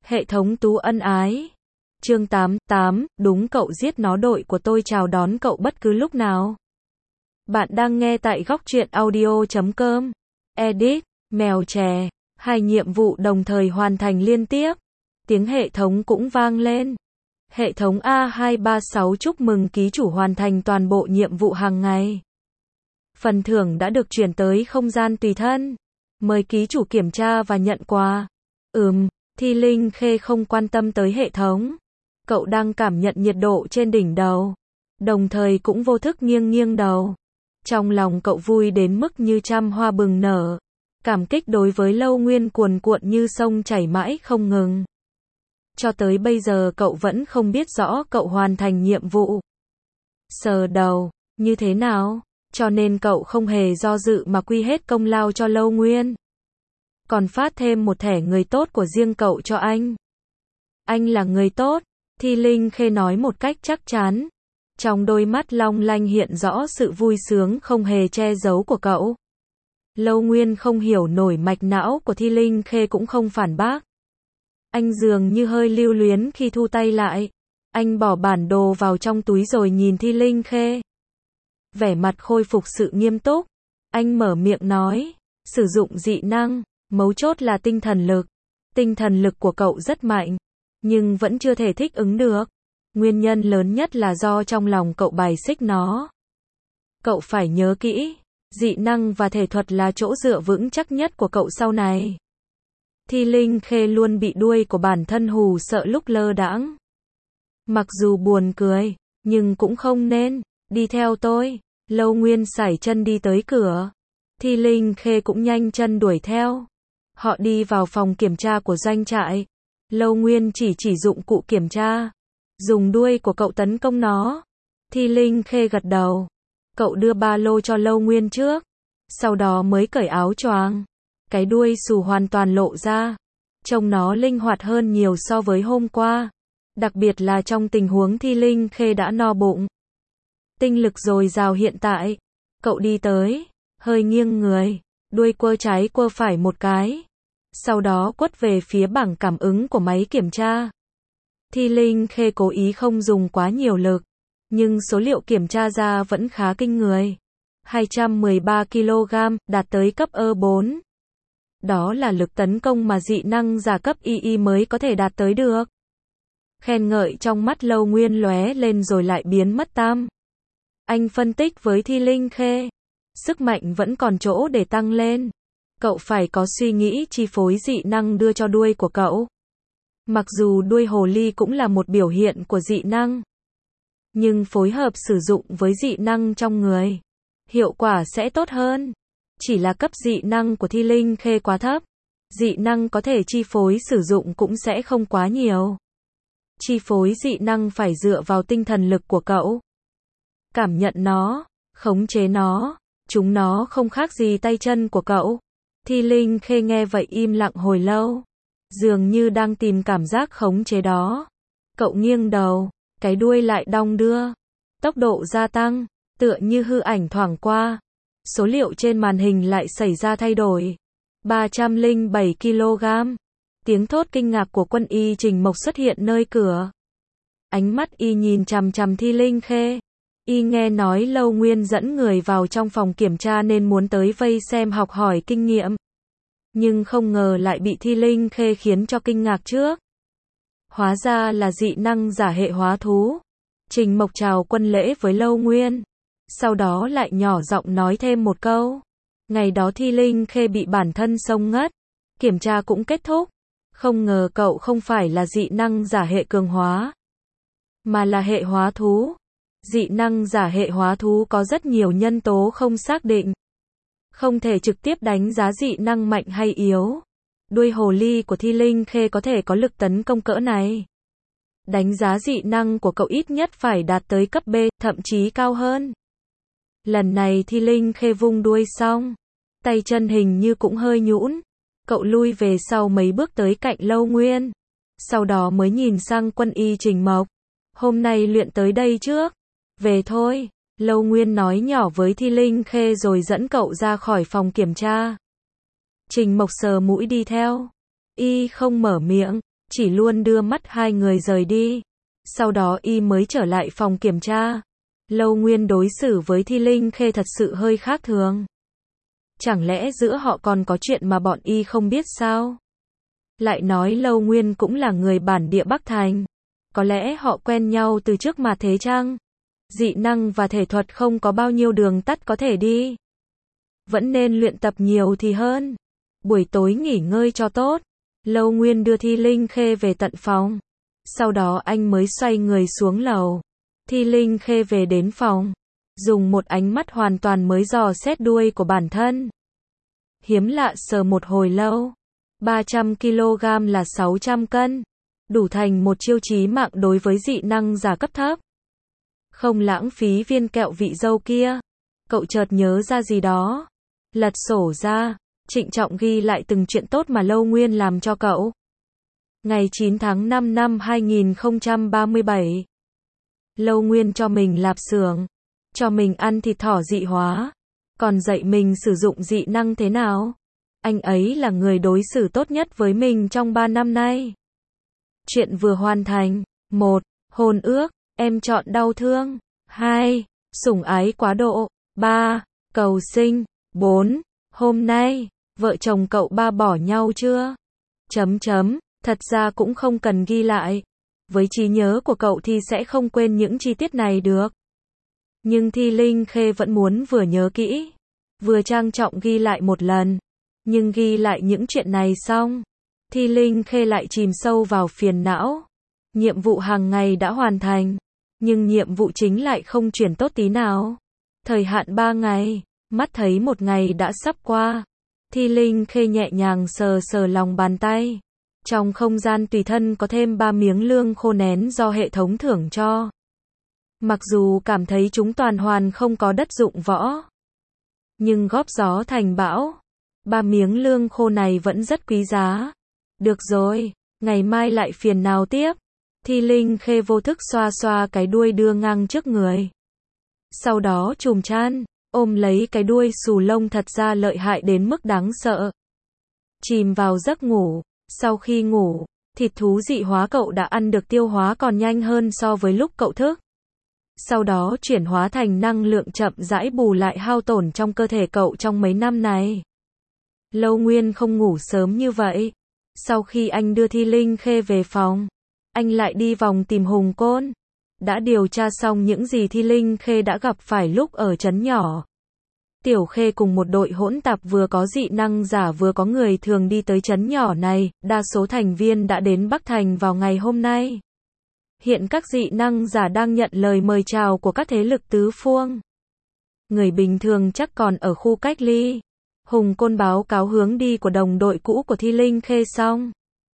Hệ thống tú ân ái. Chương 88, đúng cậu giết nó, đội của tôi chào đón cậu bất cứ lúc nào. Bạn đang nghe tại góc truyện audio.com. Edit, mèo chè. Hai nhiệm vụ đồng thời hoàn thành liên tiếp. Tiếng hệ thống cũng vang lên. Hệ thống A236 chúc mừng ký chủ hoàn thành toàn bộ nhiệm vụ hàng ngày. Phần thưởng đã được chuyển tới không gian tùy thân. Mời ký chủ kiểm tra và nhận quà. Thi Linh Khê không quan tâm tới hệ thống. Cậu đang cảm nhận nhiệt độ trên đỉnh đầu. Đồng thời cũng vô thức nghiêng nghiêng đầu. Trong lòng cậu vui đến mức như trăm hoa bừng nở. Cảm kích đối với Lâu Nguyên cuồn cuộn như sông chảy mãi không ngừng. Cho tới bây giờ cậu vẫn không biết rõ cậu hoàn thành nhiệm vụ. Sờ đầu, như thế nào? Cho nên cậu không hề do dự mà quy hết công lao cho Lâu Nguyên. Còn phát thêm một thẻ người tốt của riêng cậu cho anh. Anh là người tốt, Thi Linh Khê nói một cách chắc chắn. Trong đôi mắt long lanh hiện rõ sự vui sướng không hề che giấu của cậu. Lâu Nguyên không hiểu nổi mạch não của Thi Linh Khê cũng không phản bác. Anh dường như hơi lưu luyến khi thu tay lại. Anh bỏ bản đồ vào trong túi rồi nhìn Thi Linh Khê. Vẻ mặt khôi phục sự nghiêm túc. Anh mở miệng nói, sử dụng dị năng, mấu chốt là tinh thần lực. Tinh thần lực của cậu rất mạnh, nhưng vẫn chưa thể thích ứng được. Nguyên nhân lớn nhất là do trong lòng cậu bài xích nó. Cậu phải nhớ kỹ, dị năng và thể thuật là chỗ dựa vững chắc nhất của cậu sau này. Thi Linh Khê luôn bị đuôi của bản thân hù sợ lúc lơ đãng. Mặc dù buồn cười, nhưng cũng không nên. Đi theo tôi. Lâu Nguyên sải chân đi tới cửa. Thi Linh Khê cũng nhanh chân đuổi theo. Họ đi vào phòng kiểm tra của doanh trại. Lâu Nguyên chỉ dụng cụ kiểm tra. Dùng đuôi của cậu tấn công nó. Thi Linh Khê gật đầu. Cậu đưa ba lô cho Lâu Nguyên trước. Sau đó mới cởi áo choàng. Cái đuôi xù hoàn toàn lộ ra. Trông nó linh hoạt hơn nhiều so với hôm qua. Đặc biệt là trong tình huống Thi Linh Khê đã no bụng. Tinh lực dồi dào hiện tại. Cậu đi tới, hơi nghiêng người, đuôi quơ trái quơ phải một cái. Sau đó quất về phía bảng cảm ứng của máy kiểm tra. Thi Linh Khê cố ý không dùng quá nhiều lực, nhưng số liệu kiểm tra ra vẫn khá kinh người. 213 kg, đạt tới cấp E4. Đó là lực tấn công mà dị năng giả cấp II mới có thể đạt tới được. Khen ngợi trong mắt Lâu Nguyên lóe lên rồi lại biến mất tăm. Anh phân tích với Thi Linh Khê. Sức mạnh vẫn còn chỗ để tăng lên. Cậu phải có suy nghĩ chi phối dị năng đưa cho đuôi của cậu. Mặc dù đuôi hồ ly cũng là một biểu hiện của dị năng, nhưng phối hợp sử dụng với dị năng trong người, hiệu quả sẽ tốt hơn. Chỉ là cấp dị năng của Thi Linh Khê quá thấp. Dị năng có thể chi phối sử dụng cũng sẽ không quá nhiều. Chi phối dị năng phải dựa vào tinh thần lực của cậu. Cảm nhận nó, khống chế nó, chúng nó không khác gì tay chân của cậu. Thi Linh Khê nghe vậy im lặng hồi lâu, dường như đang tìm cảm giác khống chế đó. Cậu nghiêng đầu, cái đuôi lại đong đưa, tốc độ gia tăng, tựa như hư ảnh thoảng qua. Số liệu trên màn hình lại xảy ra thay đổi. 307 kg. Tiếng thốt kinh ngạc của quân y Trình Mộc xuất hiện nơi cửa. Ánh mắt y nhìn chằm chằm Thi Linh Khê. Y nghe nói Lâu Nguyên dẫn người vào trong phòng kiểm tra nên muốn tới vây xem học hỏi kinh nghiệm. Nhưng không ngờ lại bị Thi Linh Khê khiến cho kinh ngạc trước. Hóa ra là dị năng giả hệ hóa thú. Trình Mộc chào quân lễ với Lâu Nguyên. Sau đó lại nhỏ giọng nói thêm một câu. Ngày đó Thi Linh Khê bị bản thân xông ngất. Kiểm tra cũng kết thúc. Không ngờ cậu không phải là dị năng giả hệ cường hóa, mà là hệ hóa thú. Dị năng giả hệ hóa thú có rất nhiều nhân tố không xác định. Không thể trực tiếp đánh giá dị năng mạnh hay yếu. Đuôi hồ ly của Thi Linh Khê có thể có lực tấn công cỡ này. Đánh giá dị năng của cậu ít nhất phải đạt tới cấp B, thậm chí cao hơn. Lần này Thi Linh Khê vung đuôi xong, tay chân hình như cũng hơi nhũn. Cậu lui về sau mấy bước tới cạnh Lâu Nguyên. Sau đó mới nhìn sang quân y Trình Mộc. Hôm nay luyện tới đây trước. Về thôi. Lâu Nguyên nói nhỏ với Thi Linh Khê rồi dẫn cậu ra khỏi phòng kiểm tra. Trình Mộc sờ mũi đi theo. Y không mở miệng. chỉ luôn đưa mắt hai người rời đi. Sau đó y mới trở lại phòng kiểm tra. Lâu Nguyên đối xử với Thi Linh Khê thật sự hơi khác thường. Chẳng lẽ giữa họ còn có chuyện mà bọn y không biết sao? Lại nói Lâu Nguyên cũng là người bản địa Bắc Thành. Có lẽ họ quen nhau từ trước mà thế chăng? Dị năng và thể thuật không có bao nhiêu đường tắt có thể đi. Vẫn nên luyện tập nhiều thì hơn. Buổi tối nghỉ ngơi cho tốt. Lâu Nguyên đưa Thi Linh Khê về tận phòng. Sau đó anh mới xoay người xuống lầu. Thi Linh Khê về đến phòng. Dùng một ánh mắt hoàn toàn mới dò xét đuôi của bản thân. Hiếm lạ sờ một hồi lâu. 300 kg là 600 cân. Đủ thành một chiêu chí mạng đối với dị năng giả cấp thấp. Không lãng phí viên kẹo vị dâu kia. Cậu chợt nhớ ra gì đó. Lật sổ ra, trịnh trọng ghi lại từng chuyện tốt mà Lâu Nguyên làm cho cậu. Ngày 9 tháng 5 năm 2037. Lâu Nguyên cho mình lạp xưởng. Cho mình ăn thịt thỏ dị hóa. Còn dạy mình sử dụng dị năng thế nào. Anh ấy là người đối xử tốt nhất với mình trong 3 năm nay. Chuyện vừa hoàn thành. 1. Hôn ước. Em chọn đau thương. 2. Sủng ái quá độ. 3. Cầu sinh. 4. Hôm nay, vợ chồng cậu ba bỏ nhau chưa? Thật ra cũng không cần ghi lại. Với trí nhớ của cậu thì sẽ không quên những chi tiết này được. Nhưng Thi Linh Khê vẫn muốn vừa nhớ kỹ, vừa trang trọng ghi lại một lần. Nhưng ghi lại những chuyện này xong, Thi Linh Khê lại chìm sâu vào phiền não. Nhiệm vụ hàng ngày đã hoàn thành, nhưng nhiệm vụ chính lại không chuyển tốt tí nào. Thời hạn 3 ngày, mắt thấy một ngày đã sắp qua. Thi Linh Khê nhẹ nhàng sờ sờ lòng bàn tay. Trong không gian tùy thân có thêm 3 miếng lương khô nén do hệ thống thưởng cho. Mặc dù cảm thấy chúng toàn hoàn không có đất dụng võ, nhưng góp gió thành bão. 3 miếng lương khô này vẫn rất quý giá. Được rồi, ngày mai lại phiền nào tiếp. Thi Linh Khê vô thức xoa xoa cái đuôi đưa ngang trước người. Sau đó chùm chăn, ôm lấy cái đuôi xù lông thật ra lợi hại đến mức đáng sợ. Chìm vào giấc ngủ. Sau khi ngủ, thịt thú dị hóa cậu đã ăn được tiêu hóa còn nhanh hơn so với lúc cậu thức. Sau đó chuyển hóa thành năng lượng chậm rãi bù lại hao tổn trong cơ thể cậu trong mấy năm này. Lâu Nguyên không ngủ sớm như vậy. Sau khi anh đưa Thi Linh Khê về phòng, anh lại đi vòng tìm Hùng Côn. Đã điều tra xong những gì Thi Linh Khê đã gặp phải lúc ở trấn nhỏ. Tiểu Khê cùng một đội hỗn tạp vừa có dị năng giả vừa có người thường đi tới trấn nhỏ này, đa số thành viên đã đến Bắc Thành vào ngày hôm nay. Hiện các dị năng giả đang nhận lời mời chào của các thế lực tứ phương. Người bình thường chắc còn ở khu cách ly. Hùng Côn báo cáo hướng đi của đồng đội cũ của Thi Linh Khê xong,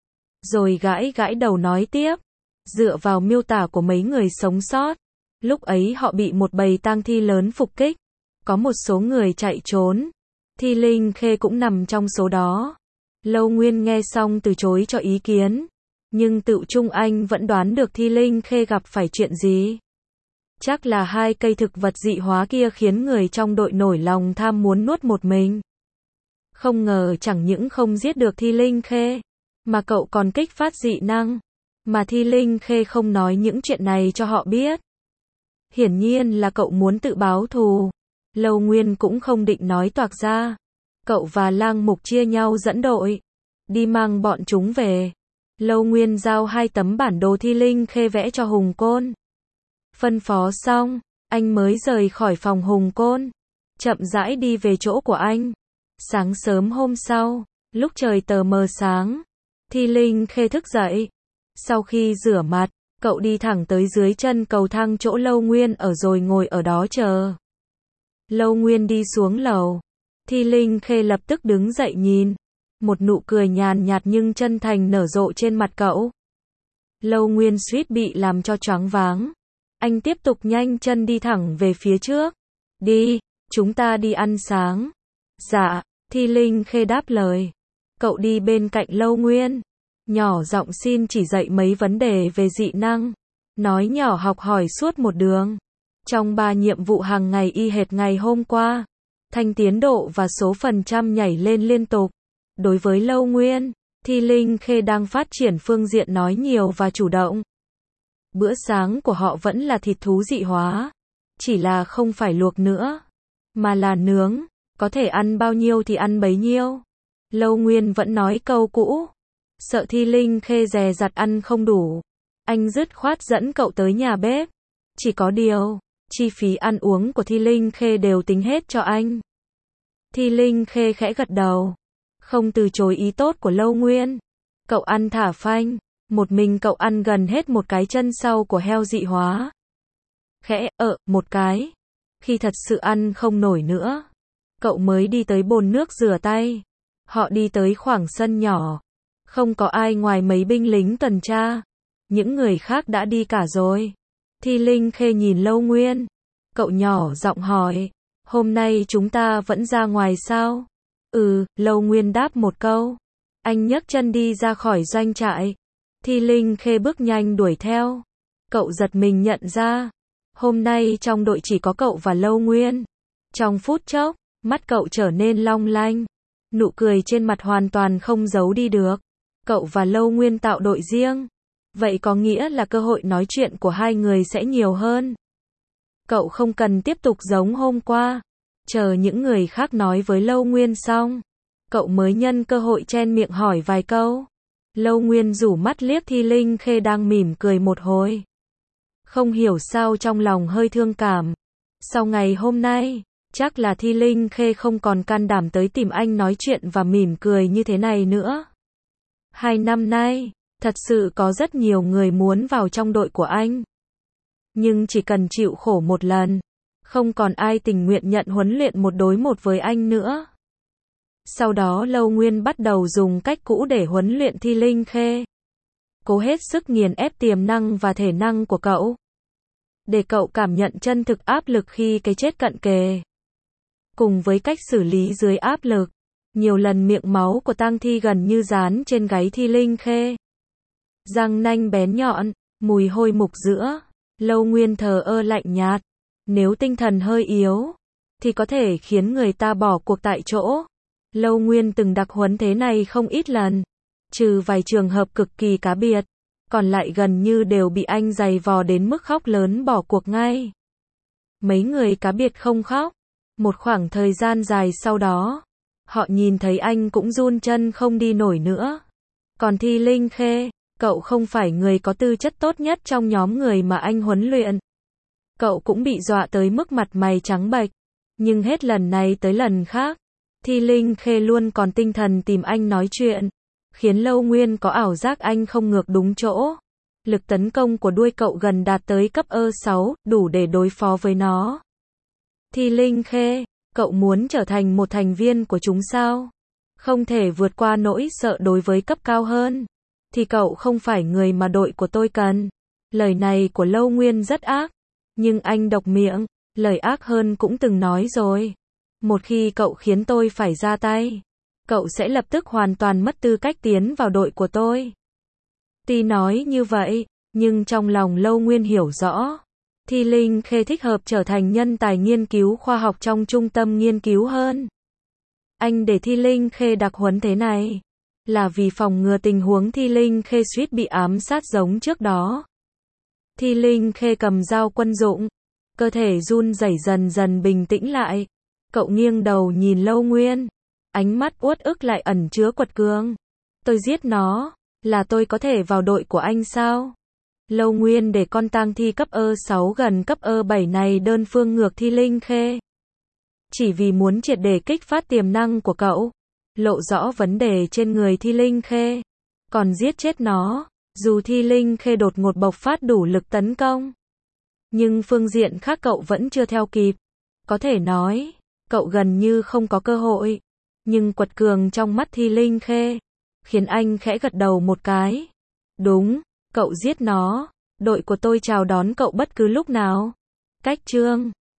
rồi gãi gãi đầu nói tiếp. Dựa vào miêu tả của mấy người sống sót, lúc ấy họ bị một bầy tang thi lớn phục kích. Có một số người chạy trốn. Thi Linh Khê cũng nằm trong số đó. Lâu Nguyên nghe xong từ chối cho ý kiến. Nhưng tự chung anh vẫn đoán được Thi Linh Khê gặp phải chuyện gì. Chắc là 2 cây thực vật dị hóa kia khiến người trong đội nổi lòng tham muốn nuốt một mình. Không ngờ chẳng những không giết được Thi Linh Khê, mà cậu còn kích phát dị năng. Mà Thi Linh Khê không nói những chuyện này cho họ biết. Hiển nhiên là cậu muốn tự báo thù. Lâu Nguyên cũng không định nói toạc ra. Cậu và Lang Mục chia nhau dẫn đội, đi mang bọn chúng về. Lâu Nguyên giao 2 tấm bản đồ Thi Linh Khê vẽ cho Hùng Côn. Phân phó xong, anh mới rời khỏi phòng Hùng Côn, chậm rãi đi về chỗ của anh. Sáng sớm hôm sau, lúc trời tờ mờ sáng, Thi Linh Khê thức dậy. Sau khi rửa mặt, cậu đi thẳng tới dưới chân cầu thang chỗ Lâu Nguyên ở rồi ngồi ở đó chờ. Lâu Nguyên đi xuống lầu. Thi Linh Khê lập tức đứng dậy nhìn. Một nụ cười nhàn nhạt nhưng chân thành nở rộ trên mặt cậu. Lâu Nguyên suýt bị làm cho choáng váng. Anh tiếp tục nhanh chân đi thẳng về phía trước. Đi, chúng ta đi ăn sáng. Dạ, Thi Linh Khê đáp lời. Cậu đi bên cạnh Lâu Nguyên, nhỏ giọng xin chỉ dạy mấy vấn đề về dị năng. Nói nhỏ học hỏi suốt một đường. Trong 3 nhiệm vụ hàng ngày y hệt ngày hôm qua, thanh tiến độ và số phần trăm nhảy lên liên tục. Đối với Lâu Nguyên, Thi Linh Khê đang phát triển phương diện nói nhiều và chủ động. Bữa sáng của họ vẫn là thịt thú dị hóa, chỉ là không phải luộc nữa, mà là nướng, có thể ăn bao nhiêu thì ăn bấy nhiêu. Lâu Nguyên vẫn nói câu cũ, sợ Thi Linh Khê dè dặt ăn không đủ, anh dứt khoát dẫn cậu tới nhà bếp. Chỉ có điều, chi phí ăn uống của Thi Linh Khê đều tính hết cho anh. Thi Linh Khê khẽ gật đầu, không từ chối ý tốt của Lâu Nguyên. Cậu ăn thả phanh, một mình cậu ăn gần hết một cái chân sau của heo dị hóa. Khẽ một cái. Khi thật sự ăn không nổi nữa, cậu mới đi tới bồn nước rửa tay. Họ đi tới khoảng sân nhỏ, không có ai ngoài mấy binh lính tuần tra. Những người khác đã đi cả rồi. Thi Linh Khê nhìn Lâu Nguyên. Cậu nhỏ giọng hỏi, hôm nay chúng ta vẫn ra ngoài sao? Lâu Nguyên đáp một câu. Anh nhấc chân đi ra khỏi doanh trại. Thi Linh Khê bước nhanh đuổi theo. Cậu giật mình nhận ra, hôm nay trong đội chỉ có cậu và Lâu Nguyên. Trong phút chốc, mắt cậu trở nên long lanh. Nụ cười trên mặt hoàn toàn không giấu đi được. Cậu và Lâu Nguyên tạo đội riêng. Vậy có nghĩa là cơ hội nói chuyện của hai người sẽ nhiều hơn. Cậu không cần tiếp tục giống hôm qua, chờ những người khác nói với Lâu Nguyên xong, cậu mới nhân cơ hội chen miệng hỏi vài câu. Lâu Nguyên rủ mắt liếc Thi Linh Khê đang mỉm cười một hồi. Không hiểu sao trong lòng hơi thương cảm. Sau ngày hôm nay, chắc là Thi Linh Khê không còn can đảm tới tìm anh nói chuyện và mỉm cười như thế này nữa. 2 năm nay, thật sự có rất nhiều người muốn vào trong đội của anh. Nhưng chỉ cần chịu khổ một lần, không còn ai tình nguyện nhận huấn luyện 1 đối 1 với anh nữa. Sau đó Lâu Nguyên bắt đầu dùng cách cũ để huấn luyện Thi Linh Khê. Cố hết sức nghiền ép tiềm năng và thể năng của cậu, để cậu cảm nhận chân thực áp lực khi cái chết cận kề. Cùng với cách xử lý dưới áp lực, nhiều lần miệng máu của tang thi gần như dán trên gáy Thi Linh Khê. Răng nanh bén nhọn, mùi hôi mục giữa. Lâu Nguyên thờ ơ lạnh nhạt. Nếu tinh thần hơi yếu, thì có thể khiến người ta bỏ cuộc tại chỗ. Lâu Nguyên từng đặc huấn thế này không ít lần. Trừ vài trường hợp cực kỳ cá biệt, còn lại gần như đều bị anh giày vò đến mức khóc lớn bỏ cuộc ngay. Mấy người cá biệt không khóc. Một khoảng thời gian dài sau đó, họ nhìn thấy anh cũng run chân không đi nổi nữa. Còn Thi Linh Khê, cậu không phải người có tư chất tốt nhất trong nhóm người mà anh huấn luyện. Cậu cũng bị dọa tới mức mặt mày trắng bệch. Nhưng hết lần này tới lần khác, Thi Linh Khê luôn còn tinh thần tìm anh nói chuyện, khiến Lâu Nguyên có ảo giác anh không ngược đúng chỗ. Lực tấn công của đuôi cậu gần đạt tới cấp E6, đủ để đối phó với nó. Thi Linh Khê, cậu muốn trở thành một thành viên của chúng sao? Không thể vượt qua nỗi sợ đối với cấp cao hơn, thì cậu không phải người mà đội của tôi cần. Lời này của Lâu Nguyên rất ác, nhưng anh độc miệng, lời ác hơn cũng từng nói rồi. Một khi cậu khiến tôi phải ra tay, cậu sẽ lập tức hoàn toàn mất tư cách tiến vào đội của tôi. Tuy nói như vậy, nhưng trong lòng Lâu Nguyên hiểu rõ, Thi Linh Khê thích hợp trở thành nhân tài nghiên cứu khoa học trong trung tâm nghiên cứu hơn. Anh để Thi Linh Khê đặc huấn thế này, là vì phòng ngừa tình huống Thi Linh Khê suýt bị ám sát giống trước đó. Thi Linh Khê cầm dao quân dụng, cơ thể run rẩy dần dần bình tĩnh lại. Cậu nghiêng đầu nhìn Lâu Nguyên, ánh mắt uất ức lại ẩn chứa quật cường. Tôi giết nó, là tôi có thể vào đội của anh sao? Lâu Nguyên để con tang thi cấp E6 gần cấp E7 này đơn phương ngược Thi Linh Khê. Chỉ vì muốn triệt để kích phát tiềm năng của cậu, lộ rõ vấn đề trên người Thi Linh Khê, còn giết chết nó, dù Thi Linh Khê đột ngột bộc phát đủ lực tấn công. Nhưng phương diện khác cậu vẫn chưa theo kịp. Có thể nói, cậu gần như không có cơ hội. Nhưng quật cường trong mắt Thi Linh Khê, khiến anh khẽ gật đầu một cái. Đúng, cậu giết nó, đội của tôi chào đón cậu bất cứ lúc nào. Cách chương